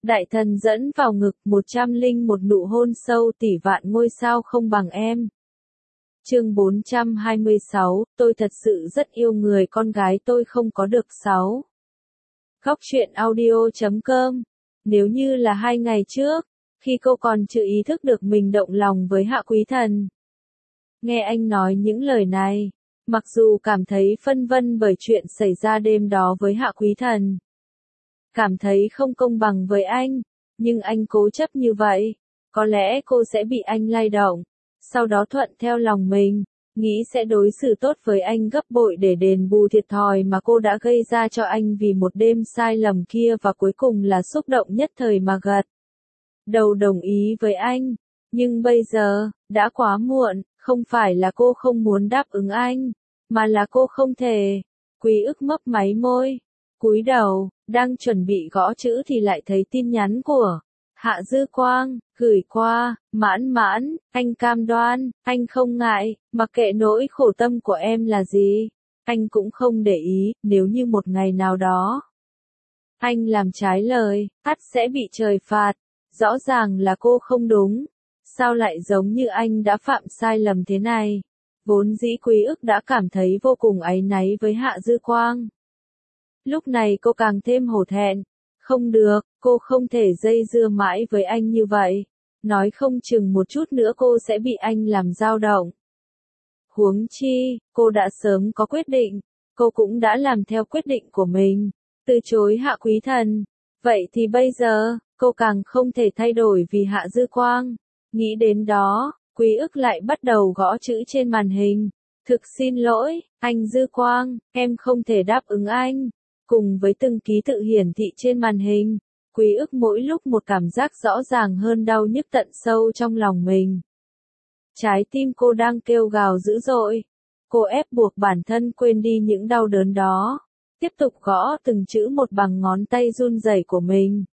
Đại thần dẫn vào ngực 101 nụ hôn sâu tỷ vạn ngôi sao không bằng em. Chương 426, tôi thật sự rất yêu người con gái tôi không có được 6. Góc truyện audio.com. Nếu như là 2 ngày trước, khi cô còn chưa ý thức được mình động lòng với Hạ Quý Thần. Nghe anh nói những lời này, mặc dù cảm thấy phân vân bởi chuyện xảy ra đêm đó với Hạ Quý Thần. Cảm thấy không công bằng với anh, nhưng anh cố chấp như vậy, có lẽ cô sẽ bị anh lay động, sau đó thuận theo lòng mình, nghĩ sẽ đối xử tốt với anh gấp bội để đền bù thiệt thòi mà cô đã gây ra cho anh vì một đêm sai lầm kia và cuối cùng là xúc động nhất thời mà gật đầu đồng ý với anh. Nhưng bây giờ, đã quá muộn, không phải là cô không muốn đáp ứng anh, mà là cô không thể. Quý ức mấp máy môi, cúi đầu, đang chuẩn bị gõ chữ thì lại thấy tin nhắn của Hạ Dư Quang, gửi qua, Mãn Mãn, anh cam đoan, anh không ngại, mặc kệ nỗi khổ tâm của em là gì, anh cũng không để ý, nếu như một ngày nào đó anh làm trái lời, ắt sẽ bị trời phạt. Rõ ràng là cô không đúng, sao lại giống như anh đã phạm sai lầm thế này? Vốn dĩ Quý ức đã cảm thấy vô cùng áy náy với Hạ Dư Quang. Lúc này cô càng thêm hổ thẹn. Không được, cô không thể dây dưa mãi với anh như vậy. Nói không chừng một chút nữa cô sẽ bị anh làm dao động. Huống chi, cô đã sớm có quyết định. Cô cũng đã làm theo quyết định của mình. Từ chối Hạ Quý Thần. Vậy thì bây giờ, cô càng không thể thay đổi vì Hạ Dư Quang. Nghĩ đến đó, Quý ức lại bắt đầu gõ chữ trên màn hình. Thực xin lỗi, anh Dư Quang, em không thể đáp ứng anh. Cùng với từng ký tự hiển thị trên màn hình, Quý ức mỗi lúc một cảm giác rõ ràng hơn đau nhức tận sâu trong lòng mình. Trái tim cô đang kêu gào dữ dội. Cô ép buộc bản thân quên đi những đau đớn đó. Tiếp tục gõ từng chữ một bằng ngón tay run rẩy của mình.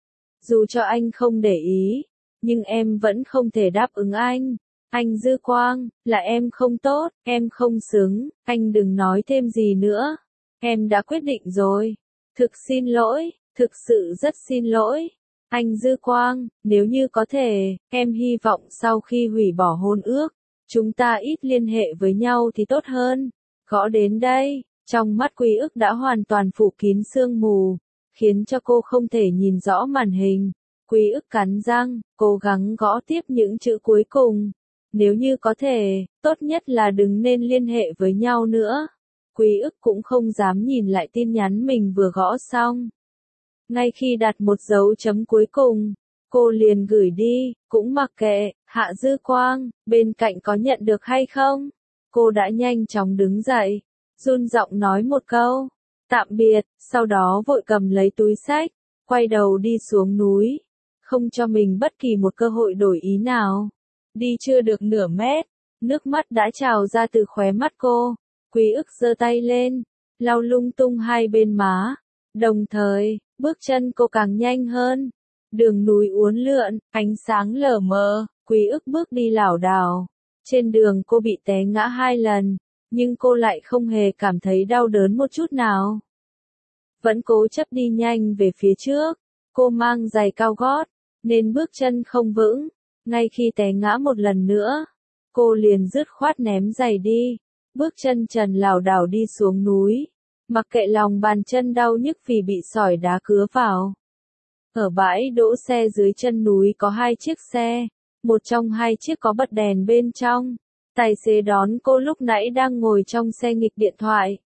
Dù cho anh không để ý, nhưng em vẫn không thể đáp ứng anh. Anh Dư Quang, là em không tốt, em không xứng, anh đừng nói thêm gì nữa. Em đã quyết định rồi. Thực xin lỗi, thực sự rất xin lỗi. Anh Dư Quang, nếu như có thể, em hy vọng sau khi hủy bỏ hôn ước, chúng ta ít liên hệ với nhau thì tốt hơn. Gõ đến đây, trong mắt Quý ức đã hoàn toàn phủ kín sương mù, khiến cho cô không thể nhìn rõ màn hình. Quý ức cắn răng, cố gắng gõ tiếp những chữ cuối cùng. Nếu như có thể, tốt nhất là đừng nên liên hệ với nhau nữa. Quý ức cũng không dám nhìn lại tin nhắn mình vừa gõ xong. Ngay khi đặt một dấu chấm cuối cùng, cô liền gửi đi, cũng mặc kệ, Hạ Dư Quang, bên cạnh có nhận được hay không? Cô đã nhanh chóng đứng dậy, run giọng nói một câu, tạm biệt, sau đó vội cầm lấy túi xách, quay đầu đi xuống núi, không cho mình bất kỳ một cơ hội đổi ý nào. Đi chưa được nửa mét, nước mắt đã trào ra từ khóe mắt cô. Quý ức giơ tay lên, lau lung tung hai bên má. Đồng thời, bước chân cô càng nhanh hơn. Đường núi uốn lượn, ánh sáng lờ mờ, Quý ức bước đi lảo đảo. Trên đường cô bị té ngã 2 lần, nhưng cô lại không hề cảm thấy đau đớn một chút nào. Vẫn cố chấp đi nhanh về phía trước. Cô mang giày cao gót, nên bước chân không vững. Ngay khi té ngã một lần nữa, cô liền dứt khoát ném giày đi. Bước chân trần lảo đảo đi xuống núi, mặc kệ lòng bàn chân đau nhức vì bị sỏi đá cứa vào. Ở bãi đỗ xe dưới chân núi có 2 chiếc xe, một trong 2 chiếc có bật đèn bên trong. Tài xế đón cô lúc nãy đang ngồi trong xe nghịch điện thoại.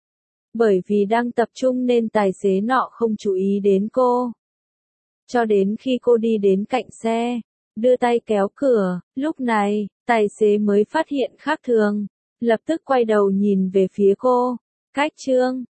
Bởi vì đang tập trung nên tài xế nọ không chú ý đến cô. Cho đến khi cô đi đến cạnh xe, đưa tay kéo cửa, lúc này, tài xế mới phát hiện khác thường. Lập tức quay đầu nhìn về phía cô. Cách Trương,